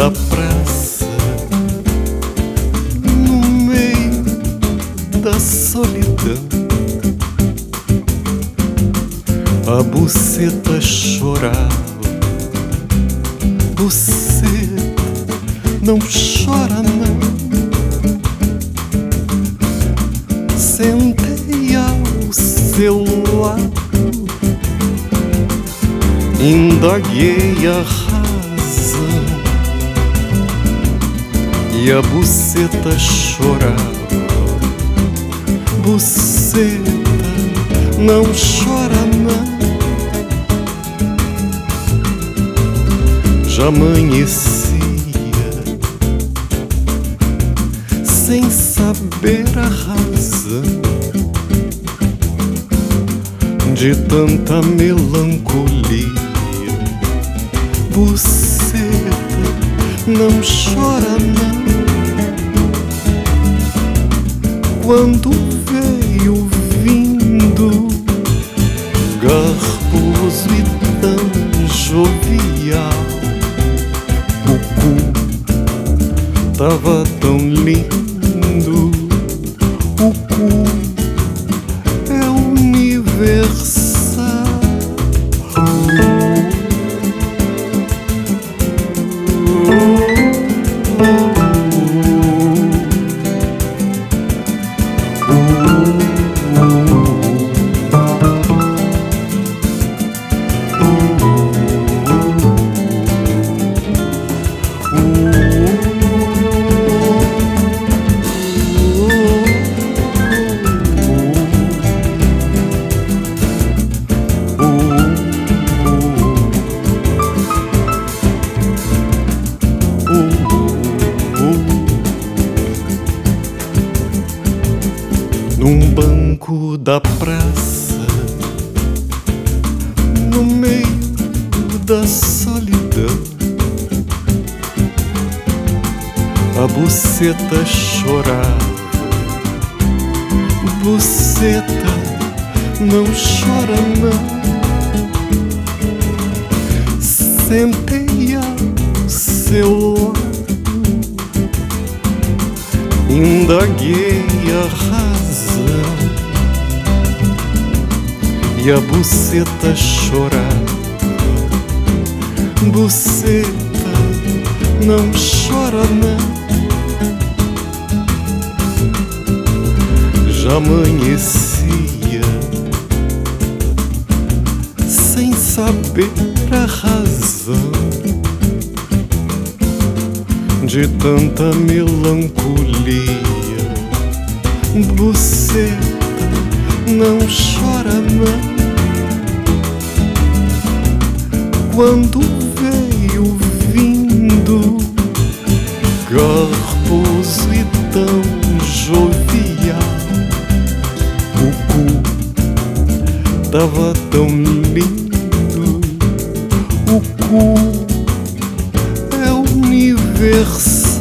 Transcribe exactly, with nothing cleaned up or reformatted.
da praça, no meio da solidão, a buceta chorava. Buceta, não chora não. Sentei ao seu lado, indaguei a razão, e a buceta chorava. Buceta, não chora não. Já amanhecia, sem saber a razão de tanta melancolia. Buceta, não chora não. Quando veio vindo, garboso e tão jovial, o cu tava tão lindo. O cu é universal. Num banco da praça, no meio da solidão, a buceta chorava. Buceta, não chora não. Sentei ao seu lado, indaguei a razão, e a buceta chorava. Buceta, não chora não. Já amanhecia, sem saber a razão de tanta melancolia. Buceta, não chora não. Quando veio vindo, garboso e tão jovial, o cu tava tão lindo. O cu é universal.